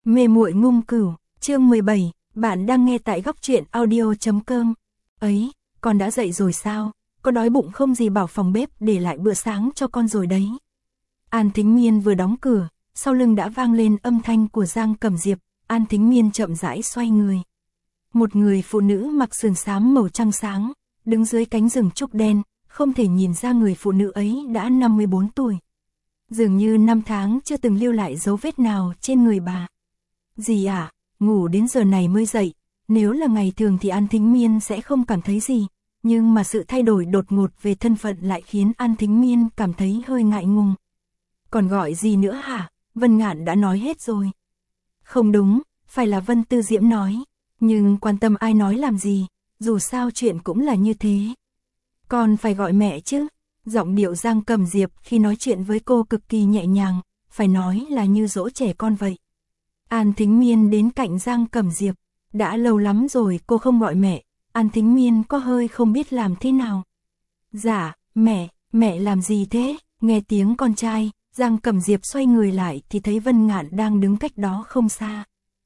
Mê muội ngung cửu, chương 17, bạn đang nghe tại góc truyện audio.com. Ấy, con đã dậy rồi sao? Có đói bụng không gì bảo phòng bếp để lại bữa sáng cho con rồi đấy. An Thính Miên vừa đóng cửa, sau lưng đã vang lên âm thanh của Giang Cẩm Diệp. An Thính Miên chậm rãi xoay người. Một người phụ nữ mặc sườn xám màu trắng sáng, đứng dưới cánh rừng trúc đen, không thể nhìn ra người phụ nữ ấy đã 54 tuổi. Dường như 5 tháng chưa từng lưu lại dấu vết nào trên người bà. Gì ạ, ngủ đến giờ này mới dậy, nếu là ngày thường thì An Thính Miên sẽ không cảm thấy gì, nhưng mà sự thay đổi đột ngột về thân phận lại khiến An Thính Miên cảm thấy hơi ngại ngùng. Còn gọi gì nữa hả? Vân Ngạn đã nói hết rồi. Không đúng, phải là Vân Tư Diễm nói, nhưng quan tâm ai nói làm gì, dù sao chuyện cũng là như thế. Con phải gọi mẹ chứ. Giọng điệu Giang Cẩm Diệp khi nói chuyện với cô cực kỳ nhẹ nhàng, phải nói là như dỗ trẻ con vậy. An Thính Miên đến cạnh Giang Cẩm Diệp, đã lâu lắm rồi cô không gọi mẹ, An Thính Miên có hơi không biết làm thế nào. Dạ, mẹ làm gì thế? Nghe tiếng con trai, Giang Cẩm Diệp xoay người lại thì thấy Vân Ngạn đang đứng cách đó không xa.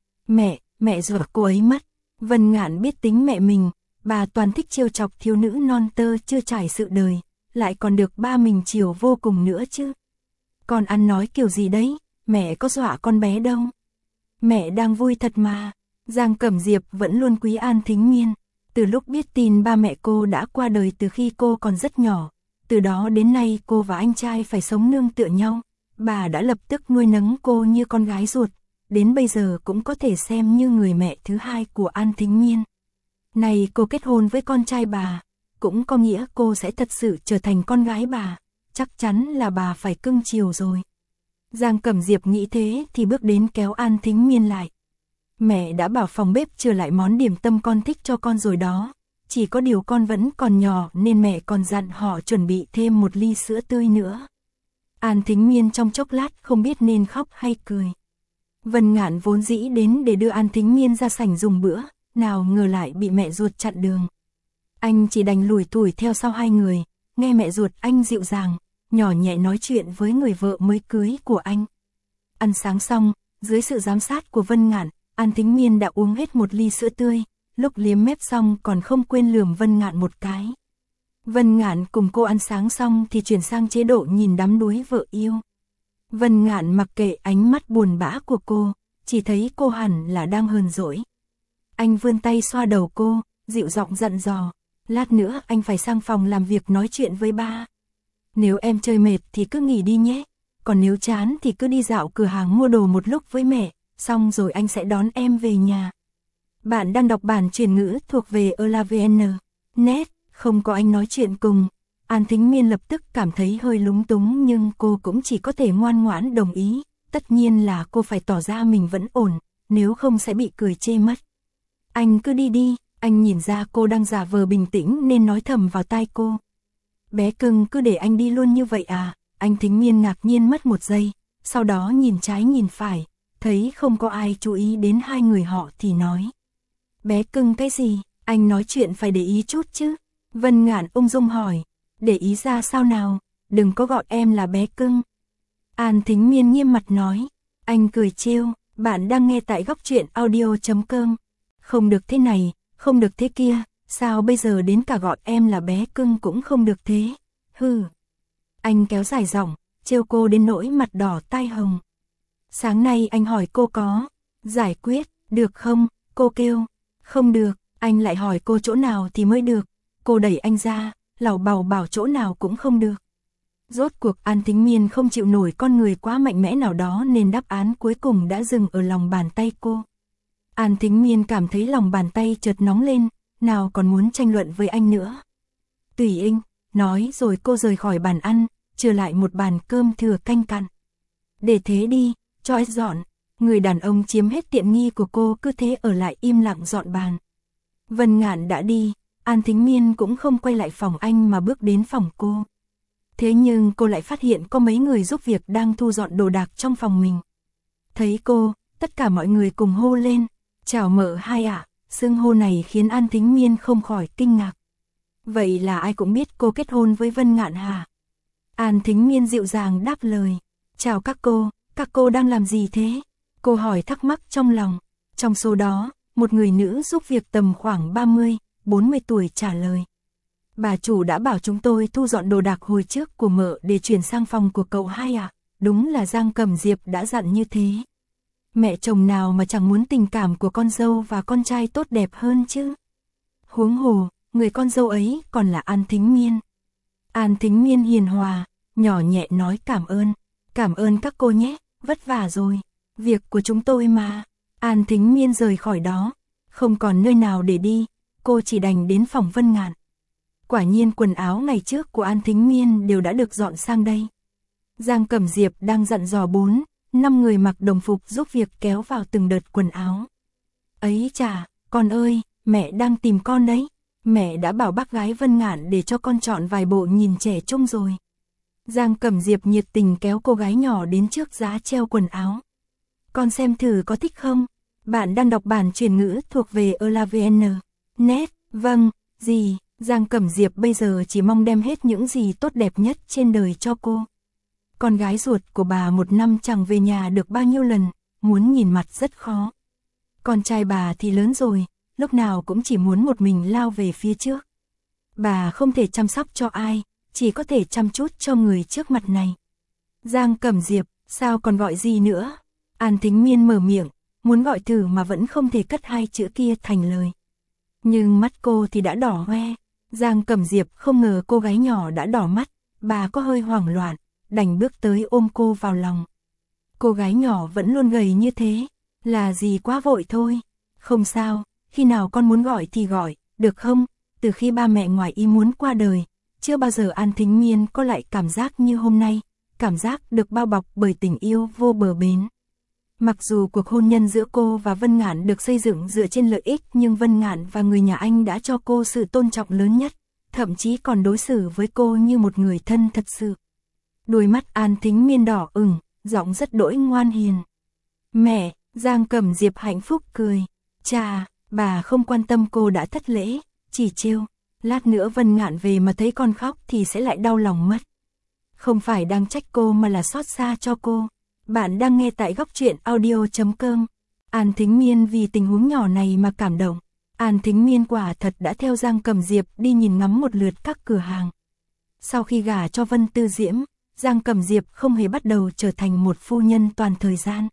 Mẹ ruột cô ấy mất. Vân Ngạn biết tính mẹ mình, bà toàn thích trêu chọc thiếu nữ non tơ chưa trải sự đời, lại còn được ba mình chiều vô cùng nữa chứ. Con ăn nói kiểu gì đấy, mẹ có dọa con bé đâu. Mẹ đang vui thật mà. Giang Cẩm Diệp vẫn luôn quý An Thính Miên. Từ lúc biết tin ba mẹ cô đã qua đời từ khi cô còn rất nhỏ, từ đó đến nay cô và anh trai phải sống nương tựa nhau, bà đã lập tức nuôi nấng cô như con gái ruột, đến bây giờ cũng có thể xem như người mẹ thứ hai của An Thính Miên. Này cô kết hôn với con trai bà, cũng có nghĩa cô sẽ thật sự trở thành con gái bà, chắc chắn là bà phải cưng chiều rồi. Giang Cẩm Diệp nghĩ thế thì bước đến kéo An Thính Miên lại. Mẹ đã bảo phòng bếp trừ lại món điểm tâm con thích cho con rồi đó, chỉ có điều con vẫn còn nhỏ nên mẹ còn dặn họ chuẩn bị thêm một ly sữa tươi nữa. An Thính Miên trong chốc lát không biết nên khóc hay cười. Vân Ngạn vốn dĩ đến để đưa An Thính Miên ra sảnh dùng bữa, nào ngờ lại bị mẹ ruột chặn đường. Anh chỉ đành lủi thủi theo sau hai người, nghe mẹ ruột anh dịu dàng, nhỏ nhẹ nói chuyện với người vợ mới cưới của anh. Ăn sáng xong, dưới sự giám sát của Vân Ngạn, An Thính Miên đã uống hết một ly sữa tươi, lúc liếm mép xong còn không quên lườm Vân Ngạn một cái. Vân Ngạn cùng cô ăn sáng xong thì chuyển sang chế độ nhìn đắm đuối vợ yêu. Vân Ngạn mặc kệ ánh mắt buồn bã của cô, chỉ thấy cô hẳn là đang hờn dỗi. Anh vươn tay xoa đầu cô, dịu giọng dặn dò, lát nữa anh phải sang phòng làm việc nói chuyện với ba. Nếu em chơi mệt thì cứ nghỉ đi nhé, còn nếu chán thì cứ đi dạo cửa hàng mua đồ một lúc với mẹ, xong rồi anh sẽ đón em về nhà. Bạn đang đọc bản chuyển ngữ thuộc về ELAVN. Net, không có anh nói chuyện cùng. An Thính Miên lập tức cảm thấy hơi lúng túng nhưng cô cũng chỉ có thể ngoan ngoãn đồng ý. Tất nhiên là cô phải tỏ ra mình vẫn ổn, nếu không sẽ bị cười chê mất. Anh cứ đi đi, anh nhìn ra cô đang giả vờ bình tĩnh nên nói thầm vào tai cô. Bé cưng cứ để anh đi luôn như vậy à? Anh Thính Miên ngạc nhiên mất một giây, sau đó nhìn trái nhìn phải, thấy không có ai chú ý đến hai người họ thì nói. Bé cưng cái gì? Anh nói chuyện phải để ý chút chứ. Vân Ngạn ung dung hỏi, để ý ra sao nào? Đừng có gọi em là bé cưng. An Thính Miên nghiêm mặt nói. Anh cười trêu, bạn đang nghe tại góc truyện audio.com. Không được thế này, không được thế kia, sao bây giờ đến cả gọi em là bé cưng cũng không được thế? Hừ. Anh kéo dài giọng, trêu cô đến nỗi mặt đỏ tai hồng. Sáng nay anh hỏi cô có giải quyết được không? Cô kêu không được. Anh lại hỏi cô chỗ nào thì mới được. Cô đẩy anh ra, lảo bảo bảo chỗ nào cũng không được. Rốt cuộc An Thính Miên không chịu nổi con người quá mạnh mẽ nào đó nên đáp án cuối cùng đã dừng ở lòng bàn tay cô. An Thính Miên cảm thấy lòng bàn tay chợt nóng lên, nào còn muốn tranh luận với anh nữa. Tùy anh, nói rồi cô rời khỏi bàn ăn, trừ lại một bàn cơm thừa canh cặn. Để thế đi, cho anh dọn. Người đàn ông chiếm hết tiện nghi của cô cứ thế ở lại im lặng dọn bàn. Vân Ngạn đã đi, An Thính Miên cũng không quay lại phòng anh mà bước đến phòng cô. Thế nhưng cô lại phát hiện có mấy người giúp việc đang thu dọn đồ đạc trong phòng mình. Thấy cô, tất cả mọi người cùng hô lên, chào mợ hai ạ. Xưng hô này khiến An Thính Miên không khỏi kinh ngạc. Vậy là ai cũng biết cô kết hôn với Vân Ngạn hả? An Thính Miên dịu dàng đáp lời, chào các cô đang làm gì thế? Cô hỏi thắc mắc trong lòng. Trong số đó, một người nữ giúp việc tầm khoảng 30, 40 tuổi trả lời. Bà chủ đã bảo chúng tôi thu dọn đồ đạc hồi trước của mợ để chuyển sang phòng của cậu hai à? Đúng là Giang Cẩm Diệp đã dặn như thế. Mẹ chồng nào mà chẳng muốn tình cảm của con dâu và con trai tốt đẹp hơn chứ. Huống hồ, người con dâu ấy còn là An Thính Miên. An Thính Miên hiền hòa, nhỏ nhẹ nói cảm ơn các cô nhé, vất vả rồi, việc của chúng tôi mà. An Thính Miên rời khỏi đó, không còn nơi nào để đi, cô chỉ đành đến phòng Vân Ngạn. Quả nhiên quần áo ngày trước của An Thính Miên đều đã được dọn sang đây. Giang Cẩm Diệp đang dặn dò 4, 5 người mặc đồng phục giúp việc kéo vào từng đợt quần áo. Ấy chà, con ơi, mẹ đang tìm con đấy. Mẹ đã bảo bác gái Vân Ngạn để cho con chọn vài bộ nhìn trẻ trung rồi. Giang Cẩm Diệp nhiệt tình kéo cô gái nhỏ đến trước giá treo quần áo. Con xem thử có thích không? Bạn đang đọc bản chuyển ngữ thuộc về ELAVN. Net, vâng, gì? Giang Cẩm Diệp bây giờ chỉ mong đem hết những gì tốt đẹp nhất trên đời cho cô. Con gái ruột của bà một năm chẳng về nhà được bao nhiêu lần, muốn nhìn mặt rất khó. Con trai bà thì lớn rồi, lúc nào cũng chỉ muốn một mình lao về phía trước. Bà không thể chăm sóc cho ai, chỉ có thể chăm chút cho người trước mặt này. Giang Cẩm Diệp, sao còn gọi gì nữa? An Thính Miên mở miệng, muốn gọi thử mà vẫn không thể cất hai chữ kia thành lời. Nhưng mắt cô thì đã đỏ hoe. Giang Cẩm Diệp không ngờ cô gái nhỏ đã đỏ mắt, bà có hơi hoảng loạn, đành bước tới ôm cô vào lòng. Cô gái nhỏ vẫn luôn gầy như thế, là gì quá vội thôi. Không sao, khi nào con muốn gọi thì gọi, được không? Từ khi ba mẹ ngoài ý muốn qua đời, chưa bao giờ An Thính Miên có lại cảm giác như hôm nay, cảm giác được bao bọc bởi tình yêu vô bờ bến. Mặc dù cuộc hôn nhân giữa cô và Vân Ngạn được xây dựng dựa trên lợi ích, nhưng Vân Ngạn và người nhà anh đã cho cô sự tôn trọng lớn nhất, thậm chí còn đối xử với cô như một người thân thật sự. Đôi mắt An Thính Miên đỏ ửng, giọng rất đỗi ngoan hiền. Mẹ, Giang Cẩm Diệp hạnh phúc cười. Chà, bà không quan tâm cô đã thất lễ, chỉ trêu. Lát nữa Vân Ngạn về mà thấy con khóc thì sẽ lại đau lòng mất. Không phải đang trách cô mà là xót xa cho cô. Bạn đang nghe tại góc truyện audio.com. An Thính Miên vì tình huống nhỏ này mà cảm động. An Thính Miên quả thật đã theo Giang Cẩm Diệp đi nhìn ngắm một lượt các cửa hàng. Sau khi gả cho Vân Tư Diễm, Giang Cẩm Diệp không hề bắt đầu trở thành một phu nhân toàn thời gian.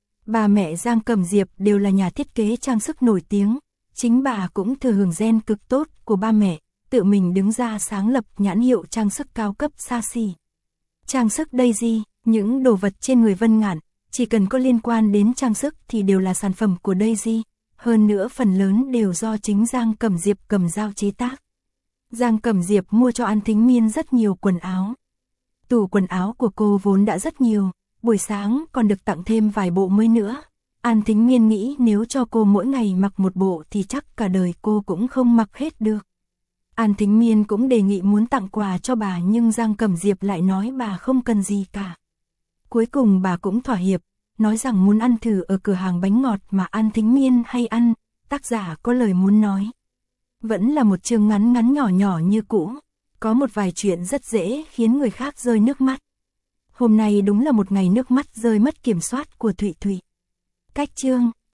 Bà mẹ Giang Cẩm Diệp đều là nhà thiết kế trang sức nổi tiếng, chính bà cũng thừa hưởng gen cực tốt của ba mẹ, tự mình đứng ra sáng lập nhãn hiệu trang sức cao cấp xa xỉ. Trang sức Daisy, những đồ vật trên người Vân Ngạn, chỉ cần có liên quan đến trang sức thì đều là sản phẩm của Daisy, hơn nữa phần lớn đều do chính Giang Cẩm Diệp cầm dao chế tác. Giang Cẩm Diệp mua cho An Thính Miên rất nhiều quần áo. Tủ quần áo của cô vốn đã rất nhiều, buổi sáng còn được tặng thêm vài bộ mới nữa. An Thính Miên nghĩ nếu cho cô mỗi ngày mặc một bộ thì chắc cả đời cô cũng không mặc hết được. An Thính Miên cũng đề nghị muốn tặng quà cho bà, nhưng Giang Cẩm Diệp lại nói bà không cần gì cả. Cuối cùng bà cũng thỏa hiệp, nói rằng muốn ăn thử ở cửa hàng bánh ngọt mà An Thính Miên hay ăn, tác giả có lời muốn nói. Vẫn là một chương ngắn ngắn nhỏ nhỏ như cũ, có một vài chuyện rất dễ khiến người khác rơi nước mắt. Hôm nay đúng là một ngày nước mắt rơi mất kiểm soát của Thụy Thụy. Cách chương,